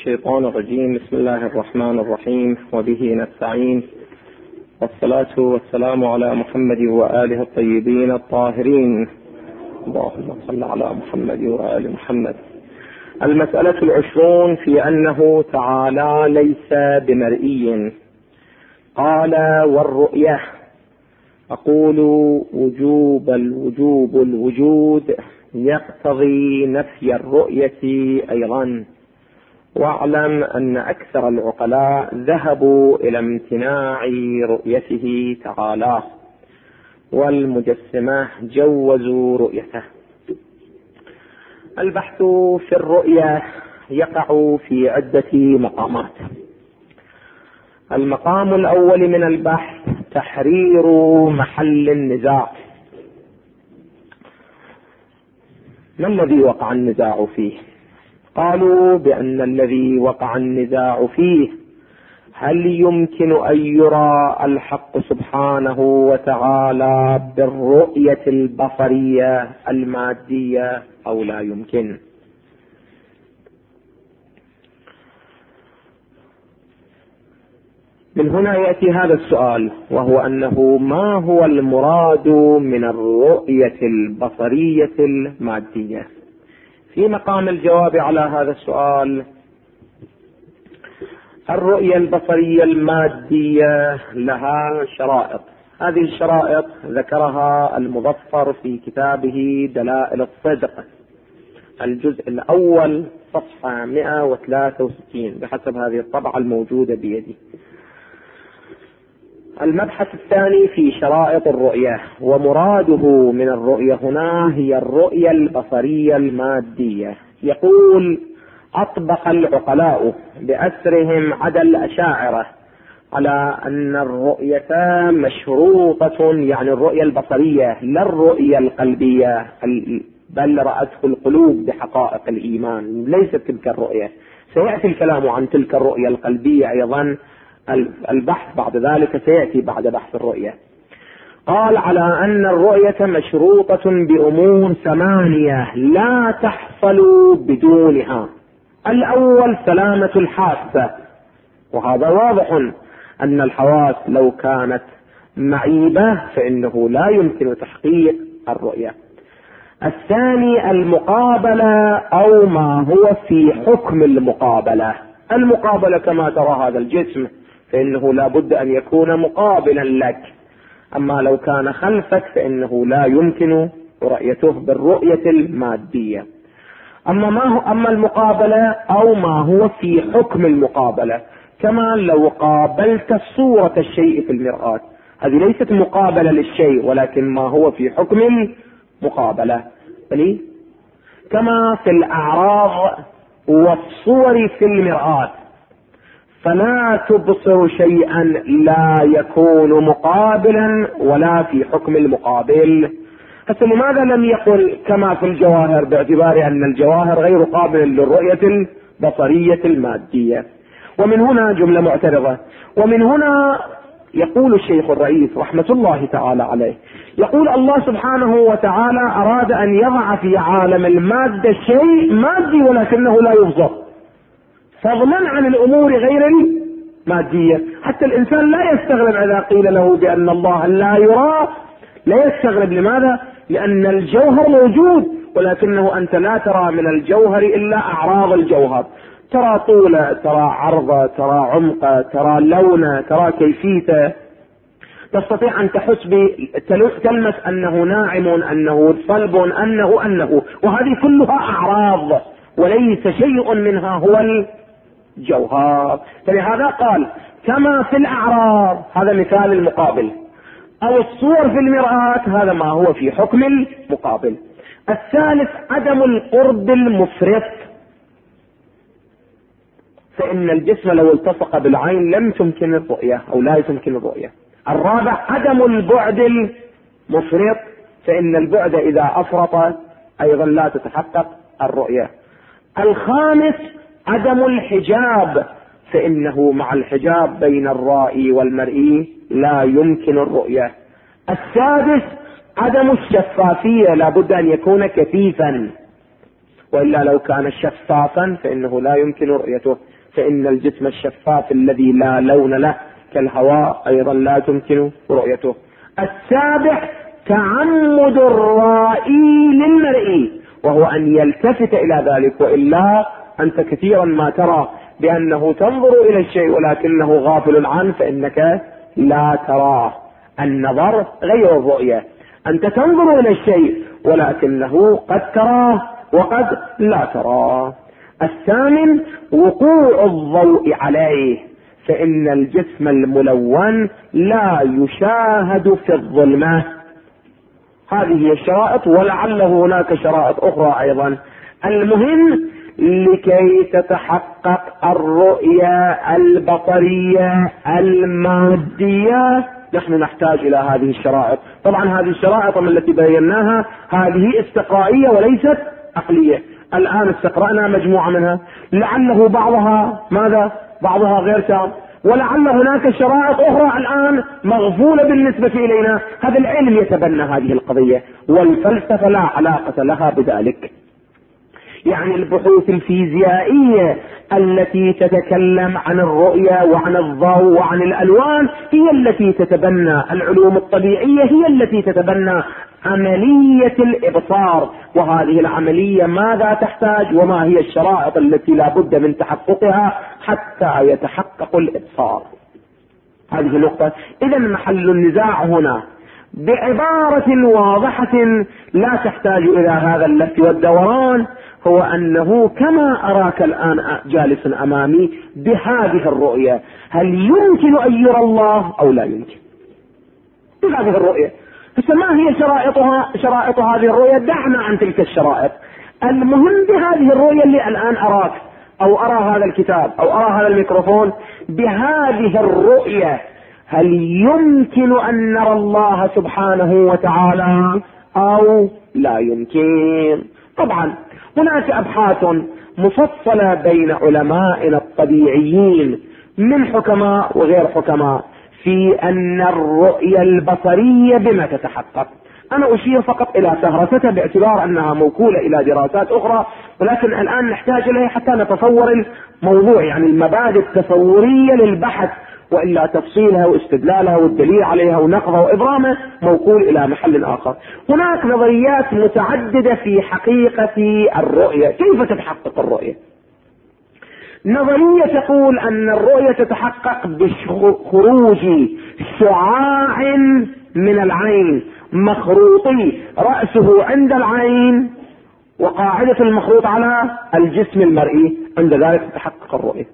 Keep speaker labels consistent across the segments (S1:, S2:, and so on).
S1: الشيطان الرجيم. بسم الله الرحمن الرحيم، وبه نستعين، والصلاة والسلام على محمد وآله الطيبين الطاهرين. اللهم صل على محمد وآل محمد. المسألة 20 في أنه تعالى ليس بمرئي. قال: والرؤية. أقول: الوجود يقتضي نفي الرؤية أيضا. واعلم أن أكثر العقلاء ذهبوا إلى امتناع رؤيته تعالى، والمجسمة جوزوا رؤيته. البحث في الرؤية يقع في عدة مقامات. المقام الأول من البحث تحرير محل النزاع. ما الذي وقع النزاع فيه؟ قالوا بأن الذي وقع النزاع فيه هل يمكن أن يرى الحق سبحانه وتعالى بالرؤية البصرية المادية أو لا يمكن. من هنا يأتي هذا السؤال، وهو أنه ما هو المراد من الرؤية البصرية المادية؟ في مقام الجواب على هذا السؤال، الرؤية البصرية المادية لها شرائط. هذه الشرائط ذكرها المظفر في كتابه دلائل الصدق، الجزء الأول صفحة 163 بحسب هذه الطبعة الموجودة بيدي. المبحث الثاني في شرائط الرؤية، ومراده من الرؤية هنا هي الرؤية البصرية المادية. يقول: أطبق العقلاء بأسرهم عدا الأشاعرة على أن الرؤية مشروطة، يعني الرؤية البصرية لا الرؤية القلبية، بل رأته القلوب بحقائق الإيمان، ليست تلك الرؤية. سيأتي الكلام عن تلك الرؤية القلبية أيضا، البحث بعد ذلك سيأتي بعد بحث الرؤية. قال: على أن الرؤية مشروطة بأمور 8 لا تحصل بدونها. الأول سلامة الحاسة، وهذا واضح أن الحواس لو كانت معيبة فإنه لا يمكن تحقيق الرؤية. الثاني المقابلة أو ما هو في حكم المقابلة. المقابلة كما ترى هذا الجسم فإنه لا بد أن يكون مقابلا لك، أما لو كان خلفك فإنه لا يمكن رؤيته بالرؤية المادية. أما المقابلة أو ما هو في حكم المقابلة، كما لو قابلت صورة الشيء في المرآة، هذه ليست مقابلة للشيء ولكن ما هو في حكم المقابلة. كما في الأعراض والصور في المرآة، فلا تبصر شيئا لا يكون مقابلا ولا في حكم المقابل. هسه لماذا لم يقل كما في الجواهر، باعتبار أن الجواهر غير قابل للرؤية البصرية المادية؟ ومن هنا جملة معترضة. ومن هنا يقول الشيخ الرئيس رحمة الله تعالى عليه، يقول: الله سبحانه وتعالى أراد أن يضع في عالم المادة شيء مادي ولكنه لا يبصر، فضلا عن الأمور غير المادية. حتى الإنسان لا يستغرب إذا قيل له بأن الله لا يرى، لا يستغرب. لماذا؟ لأن الجوهر موجود، ولكنه أنت لا ترى من الجوهر إلا أعراض الجوهر. ترى طوله، ترى عرضه، ترى عمقه، ترى لونه، ترى كيفيته، تستطيع أن تحس تلمس أنه ناعم، أنه صلب، أنه وهذه كلها أعراض وليس شيء منها هو الجوهر. فلهذا قال: كما في الأعراض، هذا مثال المقابل، أو الصور في المرآة، هذا ما هو في حكم المقابل. الثالث عدم القرب المفرط، فإن الجسم لو التصق بالعين لم تمكن الرؤية أو لا تمكن الرؤية. الرابع عدم البعد المفرط، فإن البعد إذا أفرط أيضا لا تتحقق الرؤية. الخامس عدم الحجاب، فإنه مع الحجاب بين الرائي والمرئي لا يمكن الرؤية. السادس عدم الشفافية، لا بد أن يكون كثيفا. وإلا لو كان شفافا فإنه لا يمكن رؤيته، فإن الجسم الشفاف الذي لا لون له كالهواء أيضا لا تمكن رؤيته. السابع تعمد الرائي للمرئي، وهو أن يلتفت إلى ذلك، وإلا أنت كثيرا ما ترى بأنه تنظر إلى الشيء ولكنه غافل عنه، فإنك لا تراه. النظر غير الرؤية، أنت تنظر إلى الشيء ولكنه قد تراه وقد لا تراه. الثامن وقوع الضوء عليه، فإن الجسم الملون لا يشاهد في الظلمة. هذه هي الشرائط، ولعله هناك شرائط أخرى أيضا. المهم لكي تتحقق الرؤية البصرية المادية نحن نحتاج إلى هذه الشرائط. طبعا هذه الشرائط التي بيناها هذه استقرائية وليست عقلية. الآن استقرأنا مجموعة منها، لعله بعضها ماذا؟ بعضها غير تام، ولعل هناك شرائط أخرى الآن مغفولة بالنسبة إلينا. هذا العلم يتبنى هذه القضية، والفلسفة لا علاقة لها بذلك. يعني البحوث الفيزيائية التي تتكلم عن الرؤية وعن الضوء وعن الألوان هي التي تتبنى، العلوم الطبيعية هي التي تتبنى عملية الإبصار. وهذه العملية ماذا تحتاج وما هي الشرائط التي لا بد من تحققها حتى يتحقق الإبصار؟ هذه نقطة. إذا محل النزاع هنا بعبارة واضحة لا تحتاج إلى هذا اللف والدوران، هو أنه كما أراك الآن جالس أمامي بهذه الرؤية، هل يمكن أن يرى الله أو لا يمكن بهذه الرؤية؟ فما هي شرائط هذه الرؤية؟ دعنا عن تلك الشرائط. المهم بهذه الرؤية اللي الآن أراك أو أرى هذا الكتاب أو أرى هذا الميكروفون، بهذه الرؤية هل يمكن أن نرى الله سبحانه وتعالى أو لا يمكن؟ طبعا هناك أبحاث مفصلة بين علمائنا الطبيعيين من حكماء وغير حكماء في أن الرؤية البصرية بما تتحقق. أنا أشير فقط إلى سهرتها باعتبار أنها موكولة إلى دراسات أخرى، ولكن الآن نحتاج إليها حتى نتصور الموضوع، يعني المبادئ التصورية للبحث، وإلا تفصيلها واستدلالها والدليل عليها ونقضها وإبرامها موكول إلى محل آخر. هناك نظريات متعددة في حقيقة الرؤية، كيف تتحقق الرؤية؟ نظرية تقول أن الرؤية تتحقق بخروج شعاع من العين مخروطي رأسه عند العين وقاعدة المخروط على الجسم المرئي، عند ذلك تتحقق الرؤية.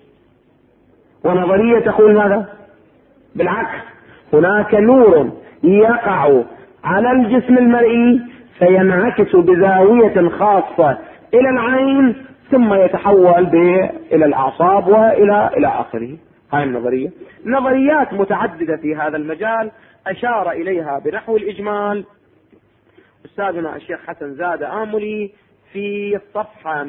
S1: ونظرية تقول ماذا؟ بالعكس، هناك نور يقع على الجسم المرئي فينعكس بزاوية خاصة إلى العين ثم يتحول إلى الأعصاب وإلى آخره. هاي النظرية. نظريات متعددة في هذا المجال أشار إليها بنحو الإجمال أستاذنا الشيخ حسن زاد آملي في الصفحة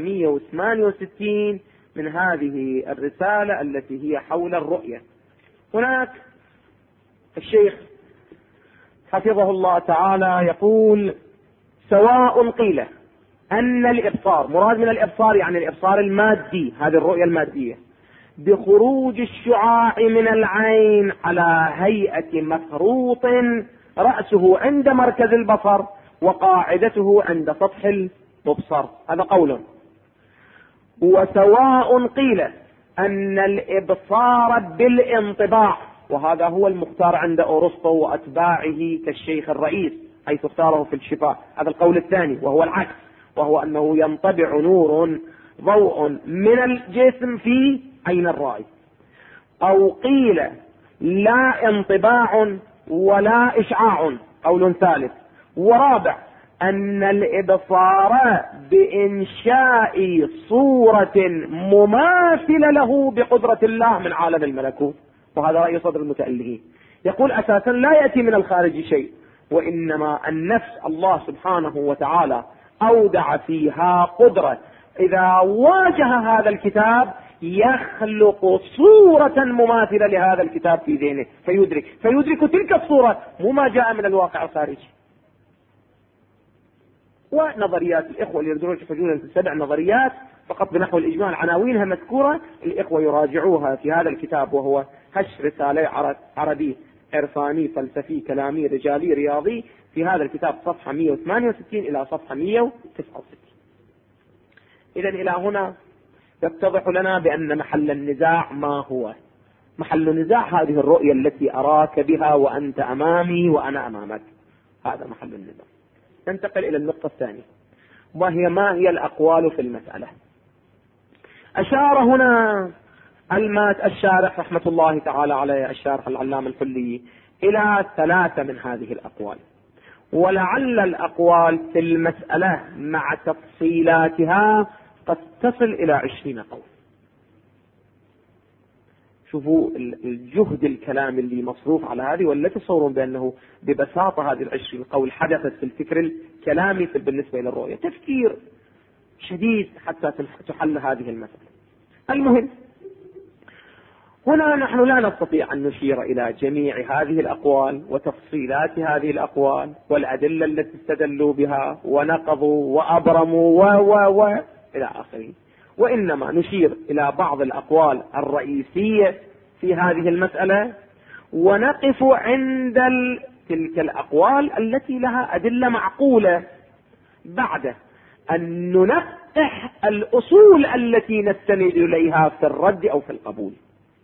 S1: 168 من هذه الرسالة التي هي حول الرؤية. هناك الشيخ حفظه الله تعالى يقول: سواء قيل أن الإبصار، مراد من الإبصار يعني الإبصار المادي، هذه الرؤية المادية، بخروج الشعاع من العين على هيئة مخروط رأسه عند مركز البصر وقاعدته عند سطح المبصر، هذا قول. وسواء قيل أن الإبصار بالانطباع، وهذا هو المختار عند أورسطو وأتباعه كالشيخ الرئيس حيث اختاره في الشفاء، هذا القول الثاني وهو العكس، وهو أنه ينطبع نور ضوء من الجسم في عين الرائي. أو قيل لا انطباع ولا إشعاع، قول ثالث. ورابع أن الإبصار بإنشاء صورة مماثلة له بقدرة الله من عالم الملكوت، وهذا رأي صدر المتألهين. يقول أساسا لا يأتي من الخارج شيء، وإنما النفس الله سبحانه وتعالى أودع فيها قدرة، إذا واجه هذا الكتاب يخلق صورة مماثلة لهذا الكتاب في ذهنه فيدرك تلك الصورة مو ما جاء من الواقع الخارجي. ونظريات الإخوة اللي يريدون يحتاجون ل7 نظريات فقط بنحو الإجمال، عناوينها مذكورة، الإخوة يراجعوها في هذا الكتاب، وهو هش رسالة عربي عرفاني فلسفي كلامي رجالي رياضي، في هذا الكتاب صفحة 168 إلى صفحة 169. إذن إلى هنا يتضح لنا بأن محل النزاع ما هو. محل نزاع هذه الرؤية التي أراك بها وأنت أمامي وأنا أمامك، هذا محل النزاع. ننتقل إلى النقطة الثانية، وهي ما هي الأقوال في المسألة. أشار هنا الشارح رحمة الله تعالى عليه، الشارح العلامة الحلي، إلى 3 من هذه الأقوال، ولعل الأقوال في المسألة مع تفصيلاتها قد تصل إلى 20 قول. شوفوا الجهد الكلام اللي مصروف على هذه، ولا تصورون بأنه ببساطة هذه 20 قول حدثت في الفكر الكلامي بالنسبة إلى الرؤية، تفكير شديد حتى تحل هذه المسألة. المهم هنا نحن لا نستطيع أن نشير إلى جميع هذه الأقوال وتفصيلات هذه الأقوال والأدلة التي استدلوا بها ونقضوا وأبرموا إلى آخره، وإنما نشير إلى بعض الأقوال الرئيسية في هذه المسألة، ونقف عند تلك الأقوال التي لها أدلة معقولة، بعد أن ننقح الأصول التي نستند إليها في الرد أو في القبول.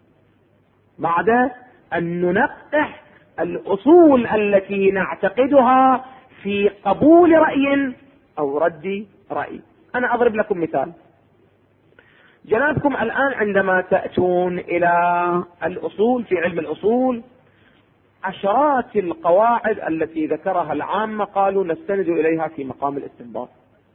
S1: بعد أن ننقح الأصول التي نعتقدها في قبول رأي أو رد رأي. أنا أضرب لكم مثال. جنابكم الآن عندما تأتون إلى الأصول في علم الأصول، عشرات القواعد التي ذكرها العامة قالوا نستند إليها في مقام الاستنباط.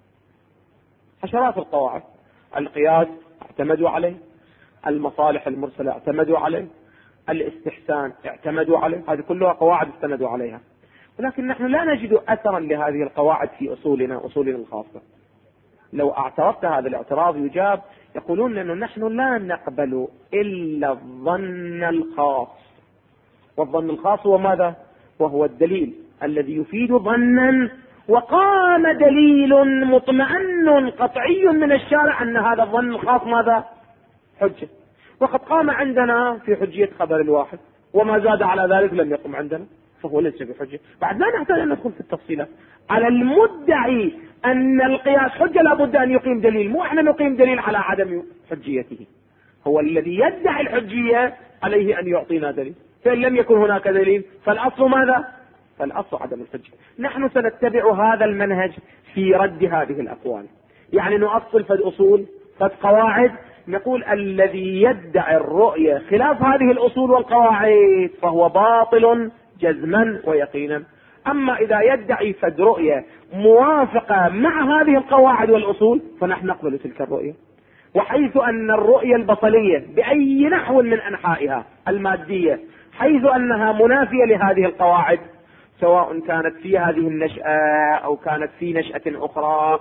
S1: عشرات القواعد، القياس اعتمدوا عليه، المصالح المرسلة اعتمدوا عليه، الاستحسان اعتمدوا عليه، هذه كلها قواعد استندوا عليها. ولكن نحن لا نجد أثرا لهذه القواعد في أصولنا الخاصة. لو اعترضت هذا الاعتراض يجاب، يقولون أنه نحن لا نقبل إلا الظن الخاص، والظن الخاص هو ماذا؟ وهو الدليل الذي يفيد ظنا، وقام دليل مطمئن قطعي من الشارع أن هذا الظن الخاص ماذا؟ حجة. وقد قام عندنا في حجية خبر الواحد، وما زاد على ذلك لم يقم عندنا، فهو ليس بحجة. بعد لا نحتاج أن ندخل في التفصيلات. على المدعي أن القياس حجة لابد أن يقيم دليل، مو احنا نقيم دليل على عدم حجيته. هو الذي يدعي الحجية عليه أن يعطينا دليل، فإن لم يكن هناك دليل فالأصل ماذا؟ فالأصل عدم الحجة. نحن سنتبع هذا المنهج في رد هذه الأقوال، يعني نؤصل في الأصول في قواعد، نقول الذي يدعي الرؤية خلاف هذه الأصول والقواعد فهو باطل جزما ويقينا. أما إذا يدعي فد رؤية موافقة مع هذه القواعد والأصول فنحن نقبل تلك الرؤية. وحيث أن الرؤية البصرية بأي نحو من أنحائها المادية، حيث أنها منافية لهذه القواعد، سواء كانت في هذه النشأة أو كانت في نشأة أخرى،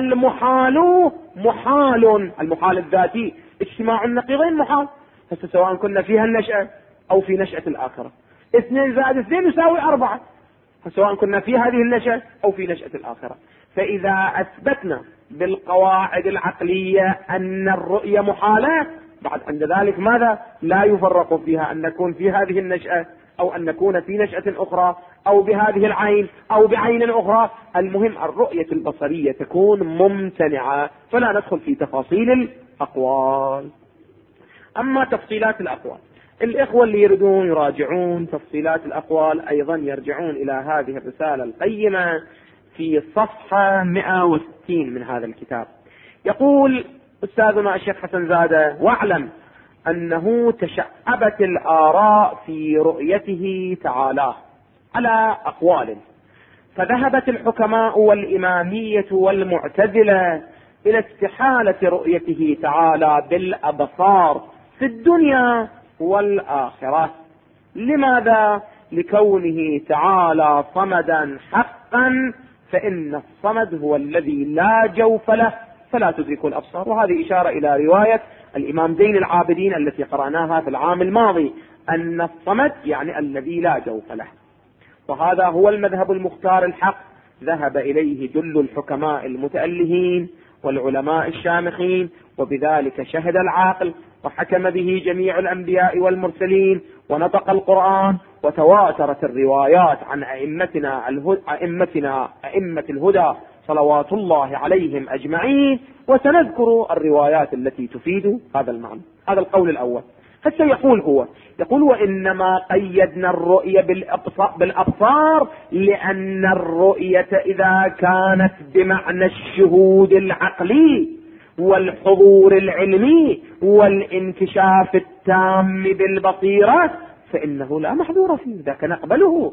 S1: المحال محال، المحال الذاتي اجتماع النقيضين محال، سواء كنا فيها النشأة أو في نشأة الآخرة. 2 زائد 2 يساوي 4، سواء كنا في هذه النشأة أو في نشأة الآخرة. فإذا أثبتنا بالقواعد العقلية أن الرؤية محالة، بعد عند ذلك ماذا؟ لا يفرق فيها أن نكون في هذه النشأة أو أن نكون في نشأة أخرى أو بهذه العين أو بعين أخرى، المهم الرؤية البصرية تكون ممتنعة، فلا ندخل في تفاصيل الأقوال. أما تفصيلات الأقوال، الإخوة اللي يريدون يراجعون تفصيلات الأقوال أيضا يرجعون إلى هذه الرسالة القيمة في صفحة 160 من هذا الكتاب. يقول أستاذنا الشيخ حسن زادة: واعلم أنه تشعبت الآراء في رؤيته تعالى على أقوال، فذهبت الحكماء والإمامية والمعتزلة إلى استحالة رؤيته تعالى بالأبصار في الدنيا والآخرة. لماذا؟ لكونه تعالى صمدا حقا، فإن الصمد هو الذي لا جوف له فلا تدرك الأبصار. وهذه إشارة إلى رواية الإمام زين العابدين التي قرأناها في العام الماضي، أن الصمد يعني الذي لا جوف له. وهذا هو المذهب المختار الحق ذهب إليه جل الحكماء المتألهين والعلماء الشامخين، وبذلك شهد العاقل وحكم به جميع الأنبياء والمرسلين، ونطق القرآن، وتواترت الروايات عن أئمة الهدى صلوات الله عليهم أجمعين، وسنذكر الروايات التي تفيد هذا المعنى. هذا القول الأول. هسه يقول وإنما قيدنا الرؤية بالأبصار لأن الرؤية إذا كانت بمعنى الشهود العقلي والحضور العلمي والانكشاف التام بالبصيرة فإنه لا محظور فيه، ذاك نقبله.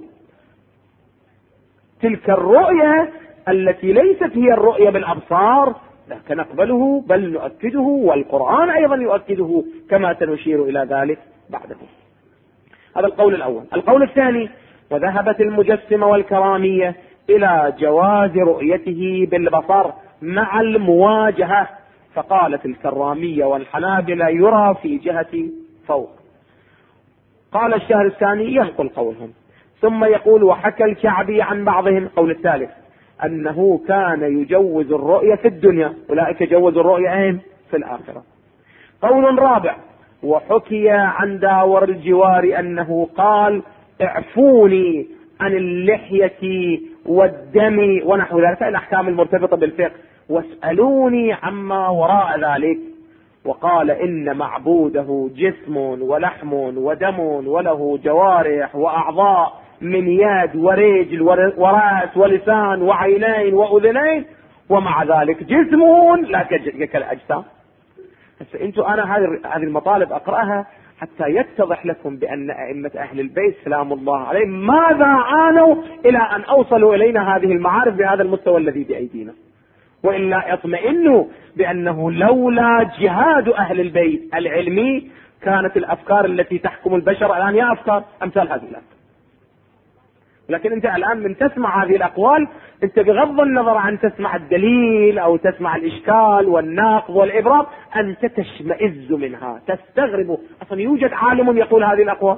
S1: تلك الرؤية التي ليست هي الرؤية بالأبصار ذاك نقبله بل نؤكده، والقرآن أيضا يؤكده كما سنشير إلى ذلك بعده. هذا القول الأول. القول الثاني: وذهبت المجسمة والكرامية إلى جواز رؤيته بالبصر مع المواجهة، فقالت الكرامية والحنابلة يرى في جهة فوق. قال الشهرستاني ينقل قولهم، ثم يقول: وحكى الكعبي عن بعضهم. قول الثالث: أنه كان يجوز الرؤية في الدنيا، أولئك جوزوا الرؤية في الآخرة. قول رابع: وحكي عن داور الجوار أنه قال: اعفوني عن اللحية والدم ونحو ذلك، الأحكام المرتبطة بالفقه، واسألوني عما وراء ذلك. وقال: إن معبوده جسم ولحم ودم وله جوارح وأعضاء من يد ورجل ورأس ولسان وعينين وأذنين، ومع ذلك جسم لا كالأجسام. أنا هذه المطالب أقرأها حتى يتضح لكم بأن أئمة أهل البيت سلام الله عليهم ماذا عانوا إلى أن أوصلوا إلينا هذه المعارف بهذا المستوى الذي بأيدينا، وإلا اطمئنوا بأنه لولا جهاد أهل البيت العلمي كانت الأفكار التي تحكم البشر الآن هي أفكار أمثال هذه الأفكار. لكن أنت الآن من تسمع هذه الأقوال أنت بغض النظر عن تسمع الدليل أو تسمع الإشكال والناقض والإبرام أنت تشمئز منها، تستغرب أصلا يوجد عالم يقول هذه الأقوال.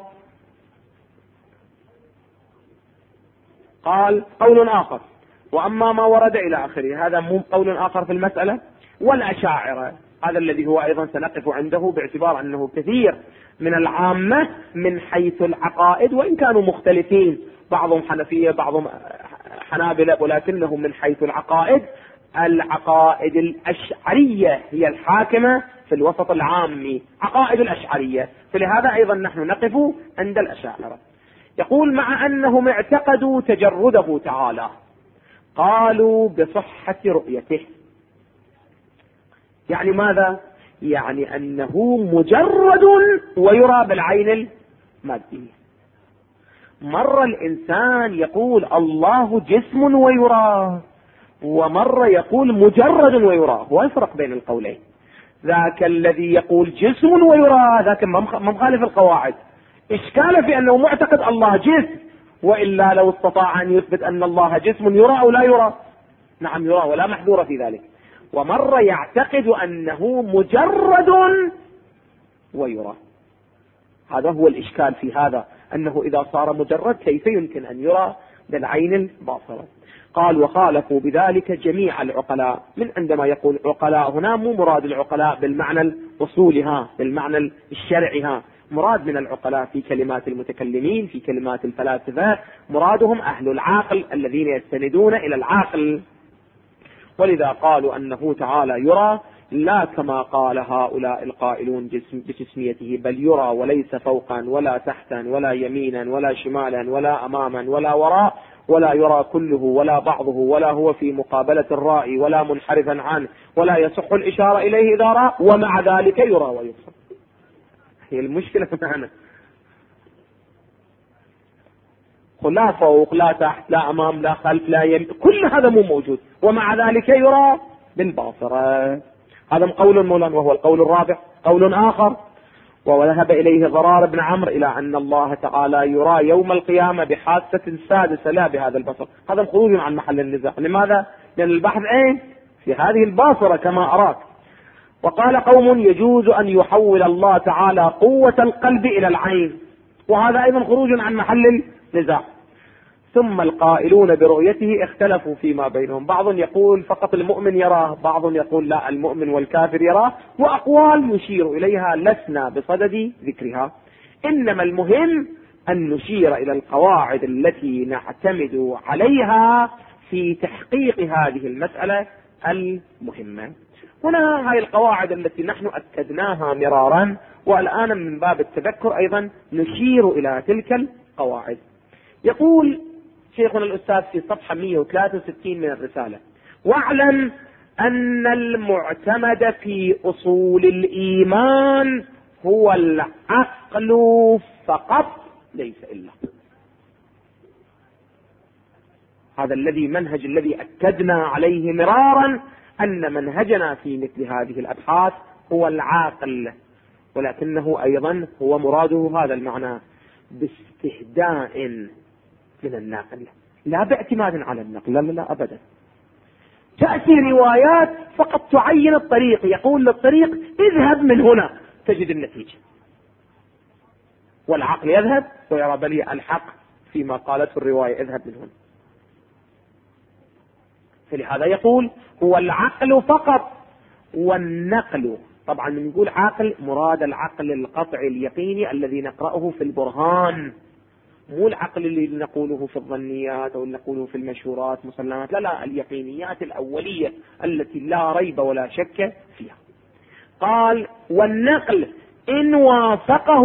S1: قال: قول آخر: وأما ما ورد إلى آخره، هذا مو قول آخر في المسألة. والأشاعرة، هذا الذي هو أيضا سنقف عنده باعتبار أنه كثير من العامة من حيث العقائد وإن كانوا مختلفين، بعضهم حنفية بعضهم حنابلة، ولكنهم من حيث العقائد الأشعرية هي الحاكمة في الوسط العامي، عقائد الأشعرية، فلهذا أيضا نحن نقف عند الأشاعرة. يقول: مع أنهم اعتقدوا تجرده تعالى قالوا بصحة رؤيته. يعني ماذا؟ يعني أنه مجرد ويرى بالعين المادية. مرة الإنسان يقول الله جسم ويرى، ومرة يقول مجرد ويرى، هو الفرق بين القولين. ذاك الذي يقول جسم ويرى ذاك مخالف القواعد، إشكال في أنه معتقد الله جسم، وإلا لو استطاع أن يثبت أن الله جسم يرى أو لا يرى، نعم يرى ولا محذور في ذلك. ومرة يعتقد أنه مجرد ويرى، هذا هو الإشكال في هذا، أنه إذا صار مجرد كيف يمكن أن يرى بالعين الباصرة. قال: وخالفوا بذلك جميع العقلاء. من عندما يقول عقلاء هنا مو مراد العقلاء بالمعنى الأصولي بالمعنى الشرعي مراد من العقلاء في كلمات المتكلمين في كلمات الفلاسفة مرادهم أهل العاقل الذين يستندون إلى العاقل، ولذا قالوا أنه تعالى يرى لا كما قال هؤلاء القائلون بجسميته، بل يرى وليس فوقا ولا تحتا ولا يمينا ولا شمالا ولا أماما ولا وراء، ولا يرى كله ولا بعضه، ولا هو في مقابلة الرائي ولا منحرفا عنه، ولا يصح الإشارة إليه إذا رأى، ومع ذلك يرى ويبصر. هي المشكلة معنا، لا فوق لا تحت لا أمام لا خلف لا يمين، كل هذا مو موجود، ومع ذلك يرى بالباصرة. هذا قول مولانا، وهو القول الرابع. قول آخر: وذهب إليه ضرار بن عمرو إلى أن الله تعالى يرى يوم القيامة بحاسة سادسة لا بهذا البصر. هذا خروج عن محل النزاع. لماذا؟ لأن البحث في هذه الباصرة كما أراك. وقال قوم: يجوز أن يحول الله تعالى قوة القلب إلى العين، وهذا أيضا خروج عن محل النزاع. ثم القائلون برؤيته اختلفوا فيما بينهم، بعض يقول فقط المؤمن يراه، بعض يقول لا المؤمن والكافر يراه، وأقوال نشير إليها لسنا بصدد ذكرها، إنما المهم أن نشير إلى القواعد التي نعتمد عليها في تحقيق هذه المسألة المهمة. هنا هاي القواعد التي نحن أكدناها مرارا، والآن من باب التذكر أيضا نشير إلى تلك القواعد. يقول شيخنا الأستاذ في صفحة 163 من الرسالة: واعلم أن المعتمد في أصول الإيمان هو العقل فقط ليس إلا. هذا منهج الذي أكدنا عليه مرارا، أن منهجنا في مثل هذه الأبحاث هو العاقل، ولكنه أيضا هو مراده هذا المعنى باستهداء من الناقل، لا باعتماد على النقل، لا لا لا أبدا. تأتي روايات فقط تعين الطريق، يقول للطريق اذهب من هنا تجد النتيجة، والعقل يذهب ويرى بلي الحق فيما قالته الرواية اذهب من هنا. فلهذا يقول هو العقل فقط، والنقل طبعا من يقول عقل مراد العقل القطعي اليقيني الذي نقرأه في البرهان، مو العقل اللي نقوله في الظنيات أو نقوله في المشهورات مسلمات، لا لا، اليقينيات الأولية التي لا ريب ولا شك فيها. قال والنقل إن وافقه،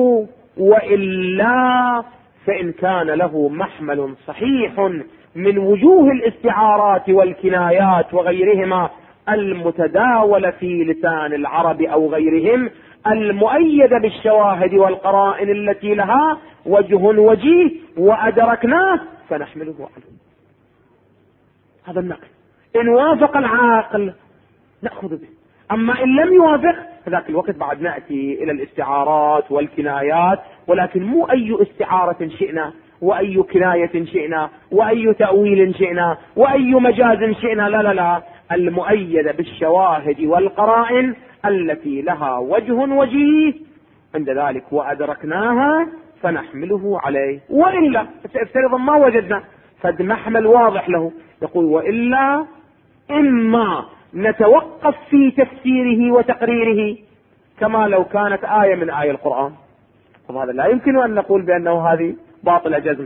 S1: وإلا فإن كان له محمل صحيح من وجوه الاستعارات والكنايات وغيرهما المتداولة في لسان العرب أو غيرهم، المؤيدة بالشواهد والقرائن التي لها وجه وجيه وأدركناه فنحمله عليه. هذا النقل إن وافق العاقل نأخذ به، أما إن لم يوافق فذاك الوقت بعد نأتي إلى الاستعارات والكنايات، ولكن مو أي استعارة شئنا وأي كناية شئنا وأي تأويل شئنا وأي مجاز شئنا، لا لا لا، المؤيدة بالشواهد والقرائن التي لها وجه وجيه، عند ذلك وأدركناها فنحمله عليه. وإلا افترض ما وجدنا فد محمل واضح له، يقول وإلا إما نتوقف في تفسيره وتقريره كما لو كانت آية من آية القرآن، وهذا لا يمكن أن نقول بأنه هذه باطل جزم،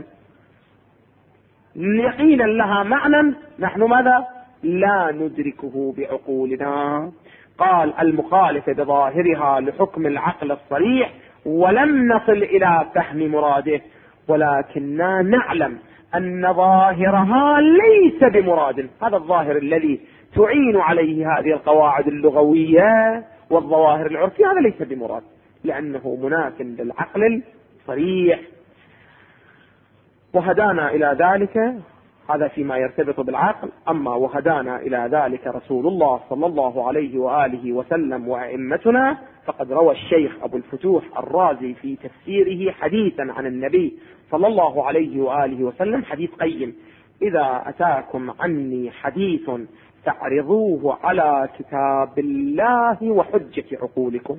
S1: يقينا لها معنى نحن ماذا لا ندركه بعقولنا. قال المخالفة بظاهرها لحكم العقل الصريح ولم نصل إلى فهم مراده، ولكننا نعلم أن ظاهرها ليس بمراد. هذا الظاهر الذي تعين عليه هذه القواعد اللغوية والظواهر العرفية هذا ليس بمراد، لأنه مناف للعقل الصريح. وهدانا إلى ذلك، هذا فيما يرتبط بالعقل. أما وهدانا إلى ذلك رسول الله صلى الله عليه وآله وسلم وأئمتنا، فقد روى الشيخ أبو الفتوح الرازي في تفسيره حديثا عن النبي صلى الله عليه وآله وسلم، حديث قيم: إذا أتاكم عني حديث فاعرضوه على كتاب الله وحجة عقولكم،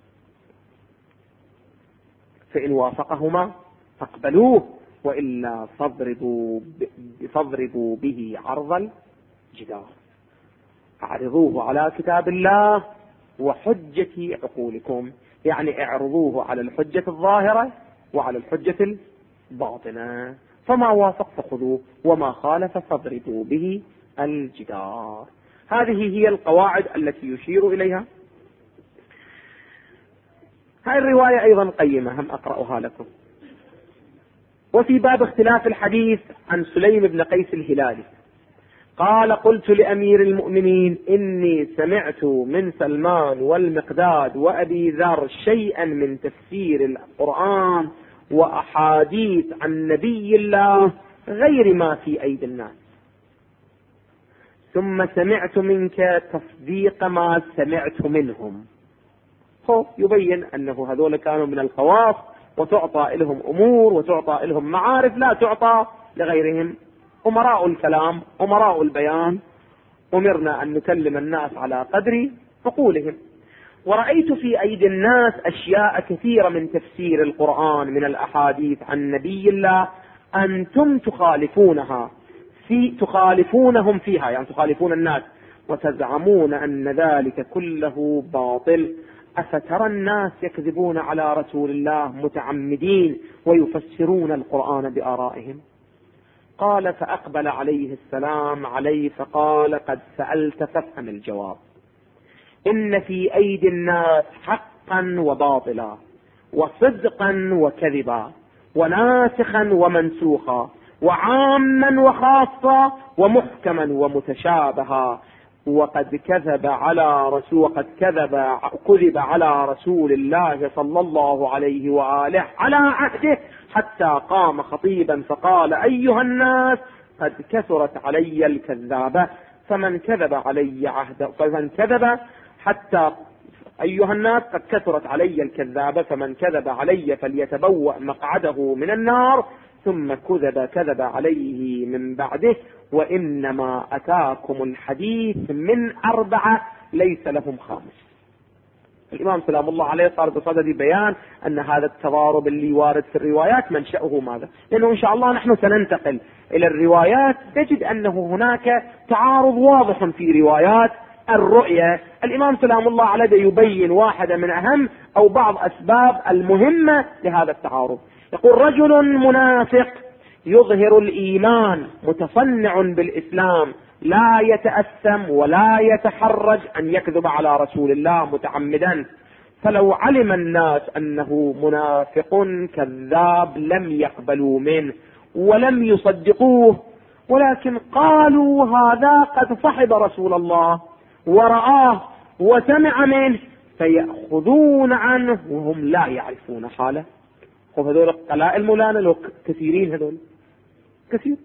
S1: فإن وافقهما فاقبلوه، وإلا فاضربوا به عرض الجدار. اعرضوه على كتاب الله وحجة عقولكم، يعني اعرضوه على الحجة الظاهرة وعلى الحجة الباطنة، فما وافق فخذوه وما خالف فاضربوا به الجدار. هذه هي القواعد التي يشير إليها. هذه الرواية أيضا قيمة، هم أقرأها لكم. وفي باب اختلاف الحديث عن سليم بن قيس الهلالي قال: قلت لأمير المؤمنين إني سمعت من سلمان والمقداد وأبي ذر شيئا من تفسير القرآن وأحاديث عن نبي الله غير ما في أيدي الناس، ثم سمعت منك تصديق ما سمعت منهم. هو يبين أنه هذول كانوا من الخواص وتعطى لهم أمور وتعطى لهم معارف لا تعطى لغيرهم. أمراء الكلام أمراء البيان، أمرنا أن نكلم الناس على قدر عقولهم. ورأيت في أيدي الناس أشياء كثيرة من تفسير القرآن من الأحاديث عن نبي الله أنتم تخالفونهم فيها، يعني تخالفون الناس، وتزعمون أن ذلك كله باطل. أفترى الناس يكذبون على رسول الله متعمدين ويفسرون القرآن بآرائهم؟ قال فأقبل عليه السلام عليه فقال قد سألت فافهم الجواب. إن في أيدي الناس حقا وباطلا، وصدقا وكذبا، وناسخا ومنسوخا، وعاما وخاصا، ومحكما ومتشابها، وقد كذب على رسول الله صلى الله عليه وآله على عهده، حتى قام خطيبا فقال أيها الناس قد كثرت علي الكذابة فمن كذب علي فليتبوأ مقعده من النار، ثم كذب عليه من بعده، وإنما أتاكم الحديث من 4 ليس لهم خامس. الإمام سلام الله عليه صار بصدد بيان أن هذا التضارب اللي وارد في الروايات منشأه ماذا؟ لأنه إن شاء الله نحن سننتقل إلى الروايات نجد أنه هناك تعارض واضح في روايات الرؤية. الإمام سلام الله عليه يبين واحدة من أهم أو بعض أسباب المهمة لهذا التعارض. يقول رجل منافق يظهر الإيمان متصنع بالإسلام لا يتأثم ولا يتحرج أن يكذب على رسول الله متعمدا، فلو علم الناس أنه منافق كذاب لم يقبلوا منه ولم يصدقوه، ولكن قالوا هذا قد صحب رسول الله ورآه وسمع منه، فيأخذون عنه وهم لا يعرفون حاله. هذول قلائل مولانا لو كثيرين، هذول كثير.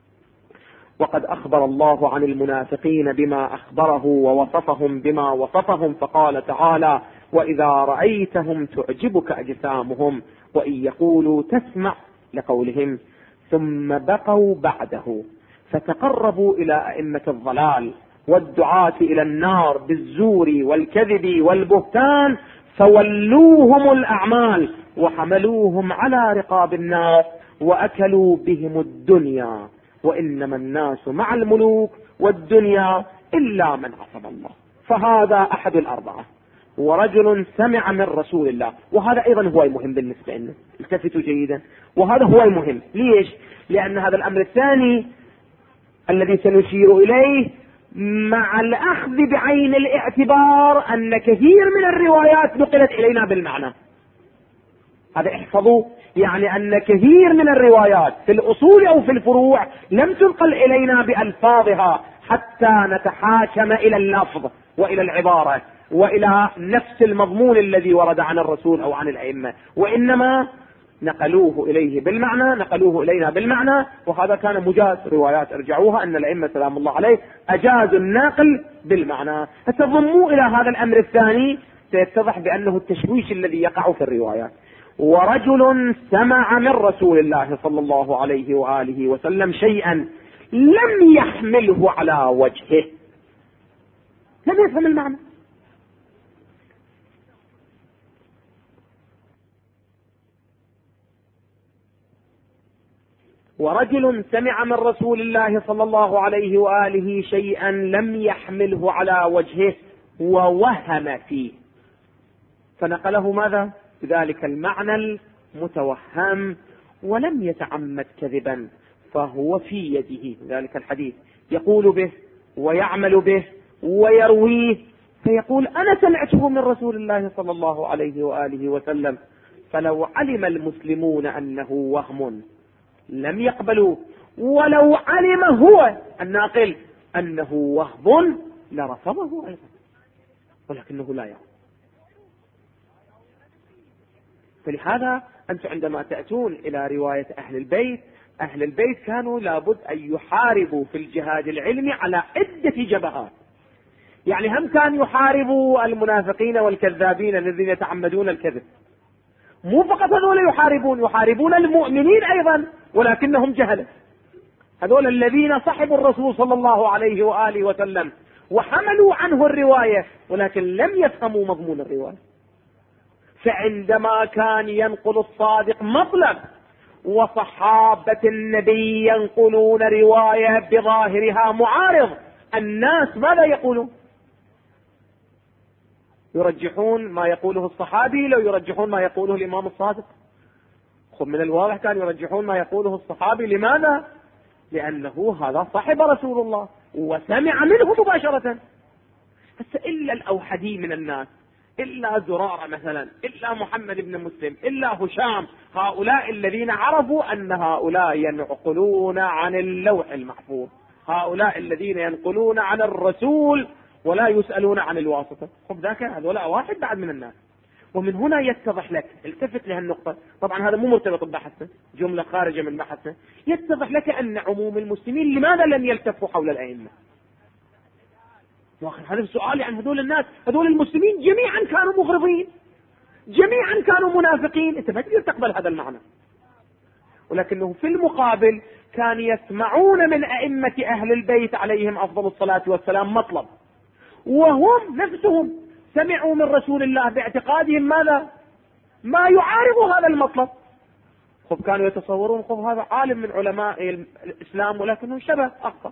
S1: وقد أخبر الله عن المنافقين بما أخبره ووصفهم بما وصفهم، فقال تعالى وإذا رأيتهم تعجبك أجسامهم وإن يقولوا تسمع لقولهم، ثم بقوا بعده فتقربوا إلى أئمة الضلال والدعاة إلى النار بالزور والكذب والبهتان، فولوهم الأعمال وحملوهم على رقاب الناس وأكلوا بهم الدنيا، وإنما الناس مع الملوك والدنيا إلا من عصم الله. فهذا أحد الأربعة. ورجل سمع من رسول الله، وهذا أيضا هو المهم بالنسبة لنا، التفتوا جيدا، وهذا هو المهم. ليش؟ لأن هذا الأمر الثاني الذي سنشير إليه مع الأخذ بعين الاعتبار أن كثير من الروايات نقلت إلينا بالمعنى. هذا احفظوا، يعني أن كثير من الروايات في الأصول أو في الفروع لم تنقل إلينا بألفاظها حتى نتحاكم إلى اللفظ وإلى العبارة وإلى نفس المضمون الذي ورد عن الرسول أو عن الأئمة، وإنما نقلوه إلينا بالمعنى. وهذا كان مجاز، روايات ارجعوها أن الأئمة سلام الله عليه أجازوا الناقل بالمعنى. فتضموا إلى هذا الأمر الثاني سيتضح بأنه التشويش الذي يقع في الروايات. ورجل سمع من رسول الله صلى الله عليه وآله وسلم شيئا لم يحمله على وجهه، لم يفهم المعنى. ورجل سمع من رسول الله صلى الله عليه وآله شيئا لم يحمله على وجهه ووهم فيه، فنقله ماذا؟ بذلك المعنى المتوهم، ولم يتعمد كذبا، فهو في يده ذلك الحديث يقول به ويعمل به ويرويه، فيقول أنا سمعته من رسول الله صلى الله عليه وآله وسلم. فلو علم المسلمون أنه وهم لم يقبلوا، ولو علم هو الناقل أنه وهم لرفضه أيضا، ولكنه لا يعلم. فلهذا أنتم عندما تأتون إلى رواية أهل البيت كانوا لابد أن يحاربوا في الجهاد العلمي على عدة جبهات. يعني هم كانوا يحاربوا المنافقين والكذابين الذين يتعمدون الكذب، مو فقط هذول يحاربون المؤمنين أيضا، ولكنهم جهلة. هذول الذين صحبوا الرسول صلى الله عليه وآله وسلم وحملوا عنه الرواية، ولكن لم يفهموا مضمون الرواية. فعندما كان ينقل الصادق مطلب وصحابة النبي ينقلون رواية بظاهرها معارض، الناس ماذا يقولون؟ يرجحون ما يقوله الصحابي لو يرجحون ما يقوله الإمام الصادق. من الواضح كان يرجحون ما يقوله الصحابي. لماذا؟ لأنه هذا صاحب رسول الله وسمع منه مباشرة. إلا الأوحدي من الناس، إلا زرارة مثلا، إلا محمد بن مسلم، إلا هشام، هؤلاء الذين عرفوا أن هؤلاء ينقلون عن اللوح المحفوظ، هؤلاء الذين ينقلون عن الرسول ولا يسألون عن الواسطة. ذاك هذولاء واحد بعد من الناس. ومن هنا يتضح لك، التفت لهالنقطة، طبعا هذا مو مرتبط ببحثنا، جملة خارجة من بحثنا، يتضح لك أن عموم المسلمين لماذا لم يلتفوا حول الأئمة؟ هذا السؤال عن هذول الناس، هذول المسلمين جميعا كانوا مغرضين، جميعا كانوا منافقين، انت ما تقدر تقبل هذا المعنى. ولكنه في المقابل كان يسمعون من أئمة أهل البيت عليهم أفضل الصلاة والسلام مطلب، وهم نفسهم سمعوا من رسول الله باعتقادهم ماذا؟ ما يعارض هذا المطلب. كانوا يتصورون هذا عالم من علماء الإسلام ولكنه شبه أخطأ.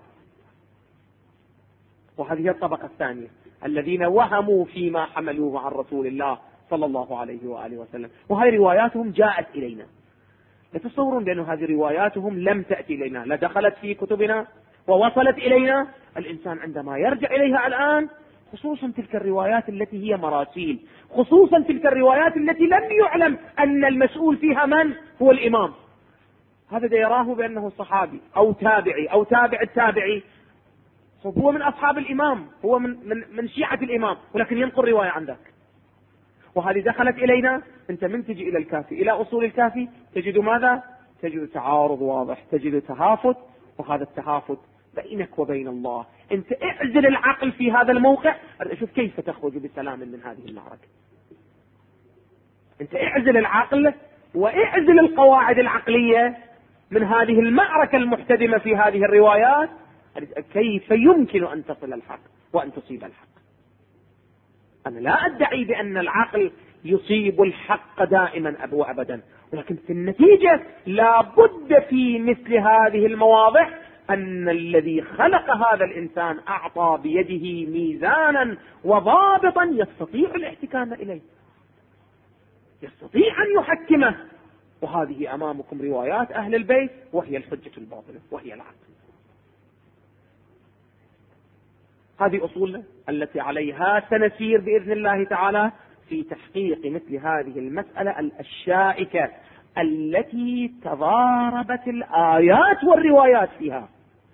S1: وهذه هي الطبقة الثانية، الذين وهموا فيما حملوه عن رسول الله صلى الله عليه وآله وسلم. وهذه رواياتهم جاءت إلينا، يتصورون بأن هذه رواياتهم لم تأتي إلينا، لا دخلت في كتبنا ووصلت إلينا. الإنسان عندما يرجع إليها الآن، خصوصا تلك الروايات التي هي مراسيل، خصوصا تلك الروايات التي لم يعلم أن المسؤول فيها من هو الإمام، هذا يراه بأنه صحابي أو تابعي أو تابع التابعي، هو من أصحاب الإمام، هو من شيعة الإمام، ولكن ينقل رواية عندك. وهذه دخلت إلينا. أنت من تجي إلى الكافي، إلى أصول الكافي، تجد ماذا؟ تجد تعارض واضح، تجد تهافت، وهذا التهافت بينك وبين الله. أنت اعزل العقل في هذا الموقع، شوف كيف تخرج بسلام من هذه المعركة. أنت اعزل العقل واعزل القواعد العقلية من هذه المعركة المحتدمة في هذه الروايات، كيف يمكن أن تصل الحق وأن تصيب الحق. أنا لا أدعي بأن العقل يصيب الحق دائما وأبدا، ولكن في النتيجة لا بد في مثل هذه المواضع أن الذي خلق هذا الإنسان أعطى بيده ميزانا وضابطا يستطيع الاحتكام إليه، يستطيع أن يحكمه. وهذه أمامكم روايات أهل البيت، وهي الحجة الباطلة، وهي العقل. هذه أصولنا التي عليها سنسير بإذن الله تعالى في تحقيق مثل هذه المسألة الشائكة التي تضاربت الآيات والروايات فيها.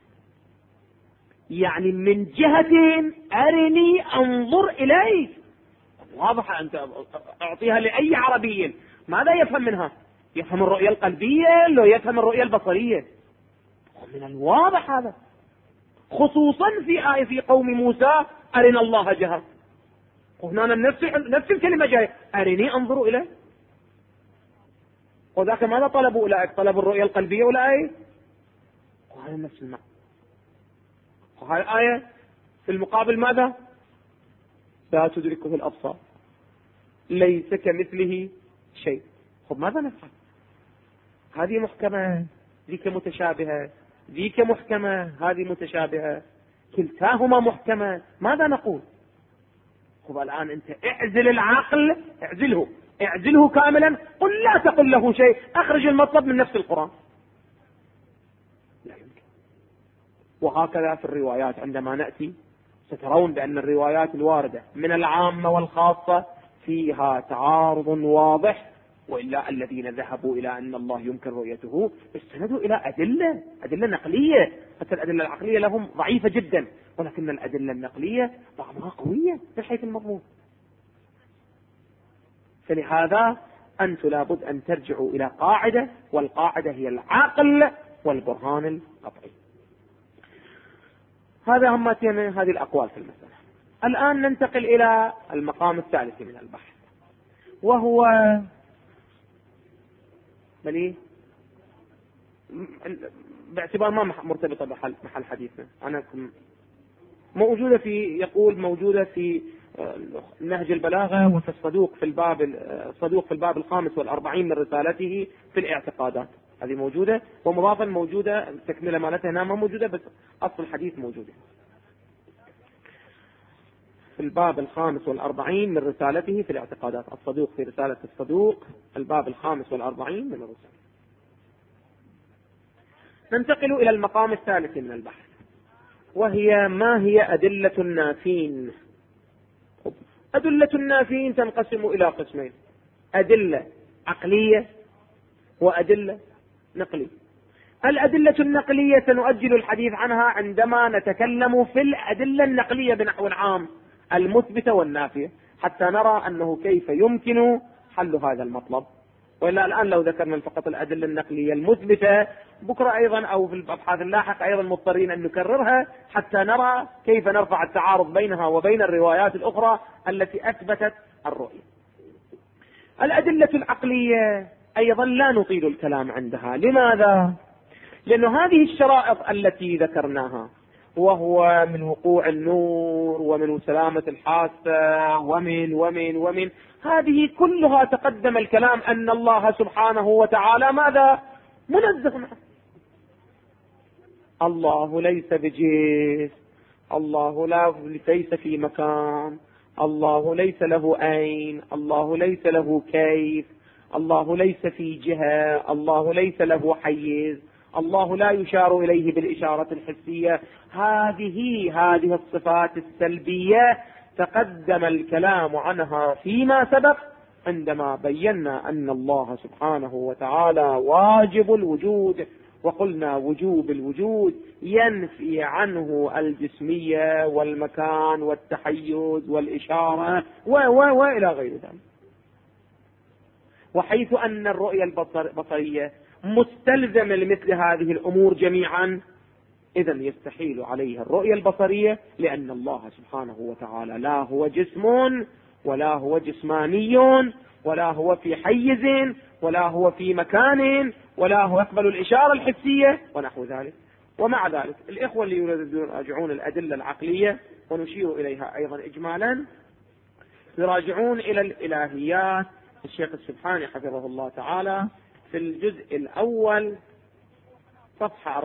S1: يعني من جهة أرني أنظر إليه، واضحة، أنت أعطيها لأي عربي ماذا يفهم منها؟ يفهم الرؤية القلبية لو يفهم الرؤية البصرية. من الواضح هذا، خصوصا في آية في قوم موسى أرنا الله جهر، هنا نفس الكلمة جاية، أرني أنظر إليه. وذاك ماذا طلبوا أولئك؟ طلبوا الرؤية القلبية أولئك، وهذا نفس المعنى. وهذه الآية في المقابل ماذا؟ لا تدركه الأبصار، ليس كمثله شيء. ماذا نفعل؟ هذه محكمة، ذيك متشابهة، ذيك محكمة، هذه متشابهة، كلتاهما محكمة، ماذا نقول؟ الآن أنت اعزل العقل، اعزله كاملا، قل لا تقل له شيء، أخرج المطلب من نفس القرآن. لا يمكن. وهكذا في الروايات عندما نأتي سترون بأن الروايات الواردة من العامة والخاصة فيها تعارض واضح، وإلا الذين ذهبوا إلى أن الله يمكن رؤيته استندوا إلى أدلة نقلية. حتى الأدلة العقلية لهم ضعيفة جدا، ولكن الأدلة النقلية بعضها قوية من حيث المضمون. فلهذا أنتم لابد أن ترجعوا إلى قاعدة، والقاعدة هي العقل والبرهان القطعي. هذا همتين هذه الأقوال في المسألة. الآن ننتقل إلى المقام الثالث من البحث، وهو باعتبار ما مرتبطة بمحل حديثنا، أنا موجودة موجودة في نهج البلاغة، وفي الصدوق في الباب 45 من رسالته في الاعتقادات. هذه موجودة، ومضافا موجودة، تكملة مالتها هنا ما موجودة، بس أصل الحديث موجودة. في الباب 45 من رسالته في الاعتقادات، الصدوق في رسالة الصدوق، الباب 45 من الرسالة. ننتقل إلى المقام الثالث من البحث، وهي ما هي أدلة النافين. أدلة النافين تنقسم إلى قسمين: أدلة عقلية وأدلة نقلية. الأدلة النقلية سنؤجل الحديث عنها عندما نتكلم في الأدلة النقلية بنحو عام المثبتة والنافية، حتى نرى أنه كيف يمكن حل هذا المطلب. وإلا الآن لو ذكرنا فقط الأدلة النقلية المثبتة، بكرة أيضا أو في الأبحاث اللاحقة أيضا مضطرين أن نكررها حتى نرى كيف نرفع التعارض بينها وبين الروايات الأخرى التي أثبتت الرؤية. الأدلة العقلية أيضا لا نطيل الكلام عندها. لماذا؟ لأن هذه الشرائط التي ذكرناها، وهو من وقوع النور ومن سلامة الحاسة ومن هذه كلها تقدم الكلام أن الله سبحانه وتعالى ماذا؟ منزه عنه. الله ليس بجسم، الله ليس في مكان، الله ليس له عين، الله ليس له كيف، الله ليس في جهة، الله ليس له حيز، الله لا يشار إليه بالإشارة الحسية. هذه الصفات السلبية تقدم الكلام عنها فيما سبق عندما بينا أن الله سبحانه وتعالى واجب الوجود، وقلنا وجوب الوجود ينفي عنه الجسمية والمكان والتحيز والإشارة وإلى غير ذلك. وحيث أن الرؤية البصرية مستلزمة لمثل هذه الأمور جميعا، إذن يستحيل عليها الرؤية البصرية، لأن الله سبحانه وتعالى لا هو جسم ولا هو جسماني ولا هو في حيز ولا هو في مكان ولا هو يقبل الإشارة الحسية ونحو ذلك. ومع ذلك الإخوة اللي يراجعون الأدلة العقلية، ونشير إليها أيضا إجمالا، يراجعون إلى الإلهيات الشيخ السبحاني حفظه الله تعالى في الجزء الأول صفحة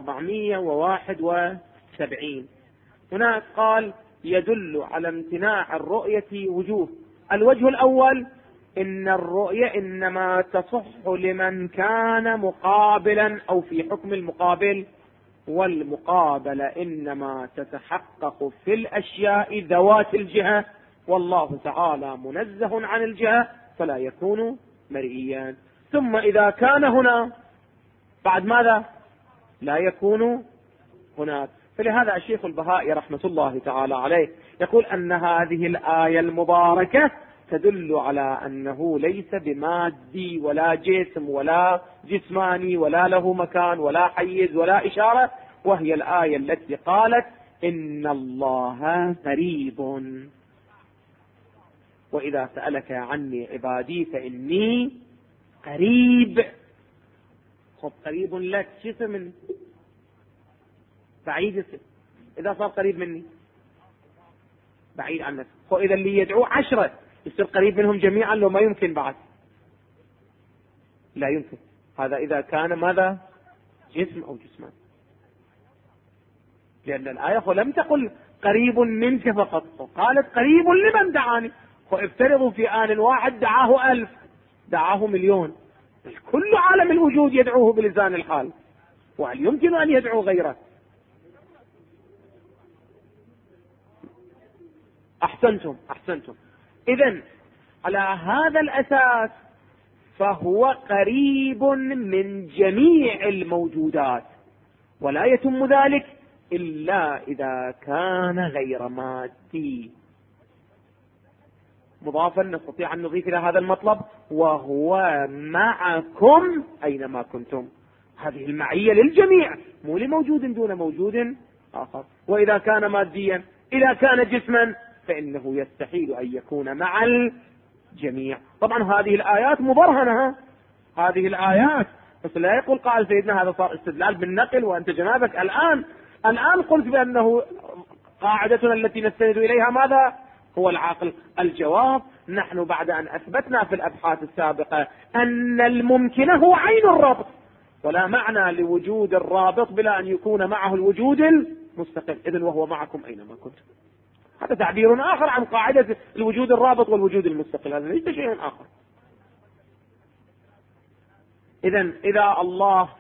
S1: 471. هناك قال: يدل على امتناع الرؤية وجوه. الوجه الأول: إن الرؤية إنما تصح لمن كان مقابلا أو في حكم المقابل، والمقابلة إنما تتحقق في الأشياء ذوات الجهة، والله تعالى منزه عن الجهة فلا يكون مرئيا. ثم إذا كان هنا بعد ماذا؟ لا يكون هناك. فلهذا الشيخ البهائي رحمة الله تعالى عليه يقول أن هذه الآية المباركة تدل على أنه ليس بمادي ولا جسم ولا جسماني ولا له مكان ولا حيز ولا إشارة، وهي الآية التي قالت: إن الله قريب، وإذا سألك عني عبادي فإني قريب. خب قريب لك جسم بعيد، إذا صار قريب مني بعيد عنك. فإذا اللي يدعو 10 يصير قريب منهم جميعا، لو ما يمكن بعد، لا يمكن. هذا إذا كان ماذا؟ جسم أو جسمان، لأن الآية لم تقل قريب منك فقط، قالت قريب لمن دعاني. فافترضوا في آن واحد دعاه 1000، دعاه 1,000,000، كل عالم الوجود يدعوه بلسان الحال، وهل يمكن أن يدعو غيره؟ أحسنتم. إذن على هذا الأساس فهو قريب من جميع الموجودات، ولا يتم ذلك إلا إذا كان غير مادي. مضافا نستطيع أن نضيف إلى هذا المطلب: وهو معكم أينما كنتم. هذه المعية للجميع، مو لموجود دون موجود آخر. وإذا كان ماديا، إذا كان جسما، فإنه يستحيل أن يكون مع الجميع. طبعا هذه الآيات مبرهنة، هذه الآيات، بس لا يقول قائل سيدنا هذا صار استدلال بالنقل وأنت جنابك الآن قلت بأنه قاعدتنا التي نستند إليها ماذا؟ هو العقل. الجواب: نحن بعد أن أثبتنا في الأبحاث السابقة أن الممكن هو عين الربط، ولا معنى لوجود الرابط بلا أن يكون معه الوجود المستقل. إذن وهو معكم أينما كنتم. هذا تعبير آخر عن قاعدة الوجود الرابط والوجود المستقل، هذا ليس شيء آخر. إذن إذا الله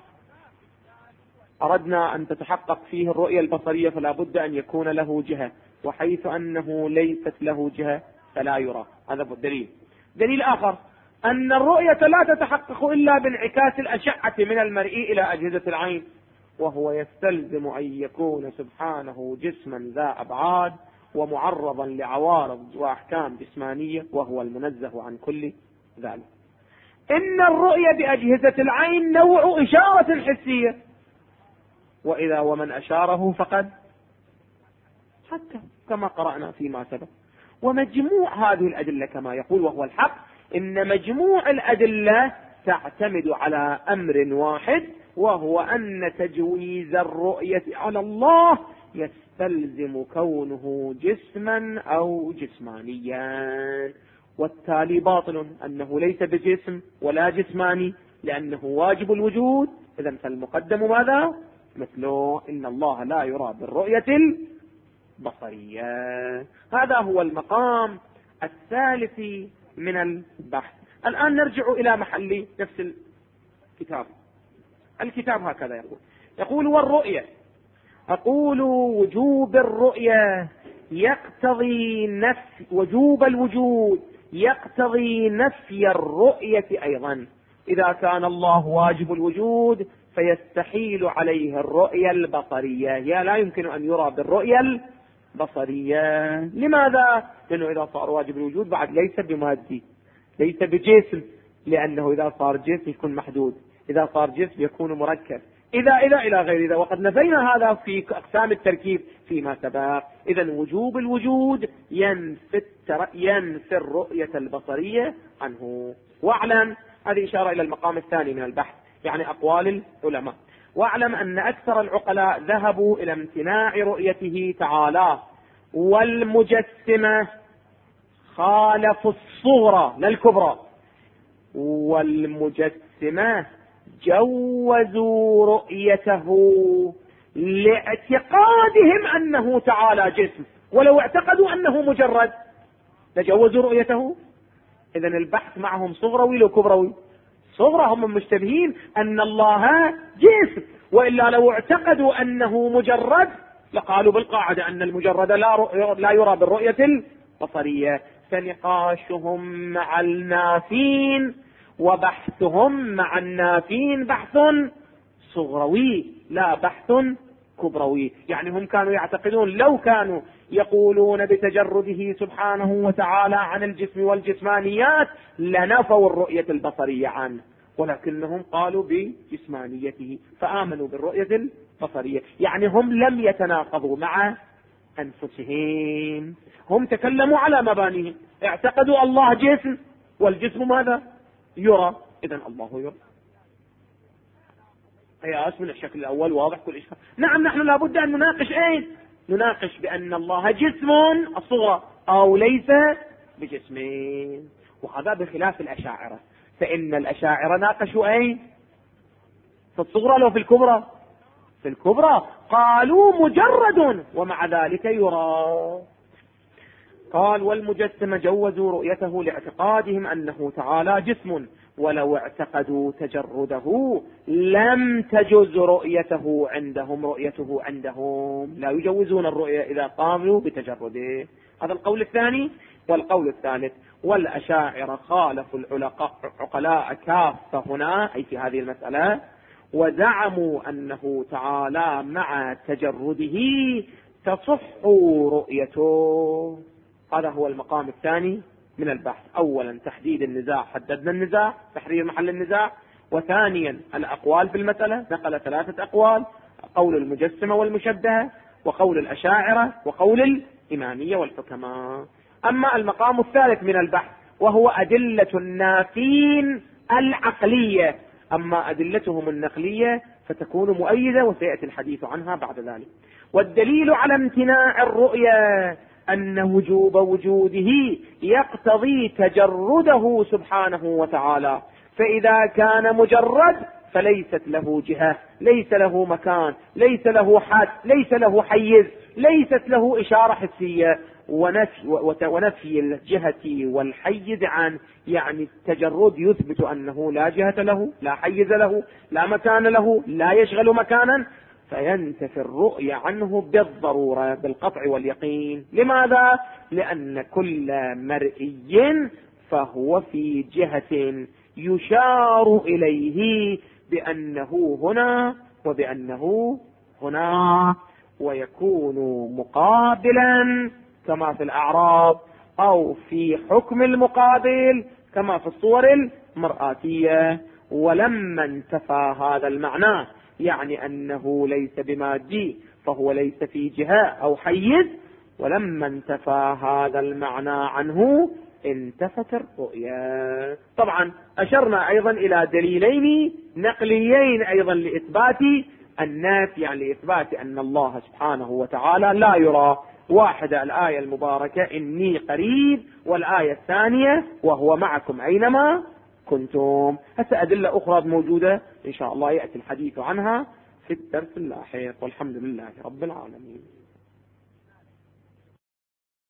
S1: أردنا أن تتحقق فيه الرؤية البصرية فلا بد أن يكون له جهة، وحيث أنه ليست له جهة فلا يرى. هذا دليل. دليل آخر أن الرؤية لا تتحقق إلا بانعكاس الأشعة من المرئي إلى أجهزة العين، وهو يستلزم أن يكون سبحانه جسما ذا أبعاد ومعرضا لعوارض وأحكام جسمانية، وهو المنزه عن كل ذلك. إن الرؤية بأجهزة العين نوع إشارة حسية، وإذا ومن أشاره فقد حتى، كما قرأنا فيما سبق. ومجموع هذه الأدلة كما يقول وهو الحق، إن مجموع الأدلة تعتمد على أمر واحد، وهو أن تجويز الرؤية على الله يستلزم كونه جسما أو جسمانيا، والتالي باطل أنه ليس بجسم ولا جسماني لأنه واجب الوجود. إذن فالمقدم ماذا؟ مثله إن الله لا يرى بالرؤية البصرية. هذا هو المقام الثالث من البحث. الآن نرجع إلى محل نفس الكتاب. الكتاب هكذا يقول والرؤية، أقول وجوب الرؤية يقتضي نفي وجوب الوجود، يقتضي نفي الرؤية أيضا. إذا كان الله واجب الوجود فيستحيل عليه الرؤية البصرية، هي لا يمكن أن يرى بالرؤية البصرية. لماذا؟ لأنه إذا صار واجب الوجود بعد ليس بمادي، ليس بجسم، لأنه إذا صار جسم يكون محدود، إذا صار جسم يكون مركب، إذا إلى غير ذا، وقد نفينا هذا في أقسام التركيب فيما سبق. إذن وجوب الوجود ينفي الرؤية البصرية عنه. واعلم، هذه إشارة إلى المقام الثاني من البحث، يعني أقوال العلماء. واعلم أن أكثر العقلاء ذهبوا إلى امتناع رؤيته تعالى، والمجسمة خالفوا الصغرى لا الكبرى، والمجسمة جوزوا رؤيته لاعتقادهم أنه تعالى جسم، ولو اعتقدوا أنه مجرد لجوزوا رؤيته. إذن البحث معهم صغروي لو كبروي؟ صغرى، هم مشتبهين أن الله جسم، وإلا لو اعتقدوا أنه مجرد لقالوا بالقاعدة أن المجرد لا يرى بالرؤية البصرية. فنقاشهم مع النافين وبحثهم مع النافين بحث صغروي لا بحث كبروي. يعني هم كانوا يعتقدون لو كانوا يقولون بتجرده سبحانه وتعالى عن الجسم والجسمانيات لنفوا الرؤية البصرية عنه، ولكنهم قالوا بجسمانيته فآمنوا بالرؤية البصرية. يعني هم لم يتناقضوا مع أنفسهم، هم تكلموا على مبانيهم، اعتقدوا الله جسم والجسم ماذا؟ يرى. إذن الله يرى. قياس من الشكل الأول واضح كل إشكال. نعم، نحن لابد أن نناقش نناقش بأن الله جسم الصغرى أو ليس بجسم، وهذا بخلاف الأشاعرة. فإن الأشاعرة ناقشوا في الصغرى لو في الكبرى؟ في الكبرى، قالوا مجرد ومع ذلك يرى. قال والمجسم جوزوا رؤيته لاعتقادهم أنه تعالى جسم، ولو اعتقدوا تجرده لم تجز رؤيته عندهم، لا يجوزون الرؤية إذا قاموا بتجرده. هذا القول الثاني. والقول الثالث، والأشاعرة خالفوا العقلاء كافة هنا أي في هذه المسألة، وزعموا أنه تعالى مع تجرده تصح رؤيته. هذا هو المقام الثاني من البحث. أولا تحديد النزاع، حددنا النزاع، تحرير محل النزاع. وثانيا الأقوال في المسألة، نقل 3 أقوال: قول المجسمة والمشبهة، وقول الأشاعرة، وقول الإمامية والحكماء. أما المقام الثالث من البحث وهو أدلة النافين العقلية، أما أدلتهم النقلية فتكون مؤيدة وسيأتي الحديث عنها بعد ذلك. والدليل على امتناع الرؤية أن وجوب وجوده يقتضي تجرده سبحانه وتعالى، فإذا كان مجرد فليست له جهة، ليس له مكان، ليس له حد، ليس له حيز، ليست له إشارة حسية. ونفي الجهة والحيز عن يعني التجرد يثبت أنه لا جهة له، لا حيز له، لا مكان له، لا يشغل مكانا، فينتفي الرؤية عنه بالضرورة بالقطع واليقين. لماذا؟ لأن كل مرئي فهو في جهة يشار إليه بأنه هنا وبأنه هنا، ويكون مقابلا كما في الأعراض، أو في حكم المقابل كما في الصور المرآتية. ولما انتفى هذا المعنى يعني أنه ليس بمادي فهو ليس في جهة أو حيز، ولما انتفى هذا المعنى عنه انتفت الرؤيا. طبعا أشرنا أيضا إلى دليلين نقليين أيضا لإثبات النفي، يعني لإثبات أن الله سبحانه وتعالى لا يرى. واحدة الآية المباركة إني قريب، والآية الثانية وهو معكم أينما كنتم. هسه أدلة أخرى موجودة إن شاء الله يأتي الحديث عنها في الدرس اللاحق، والحمد لله رب العالمين.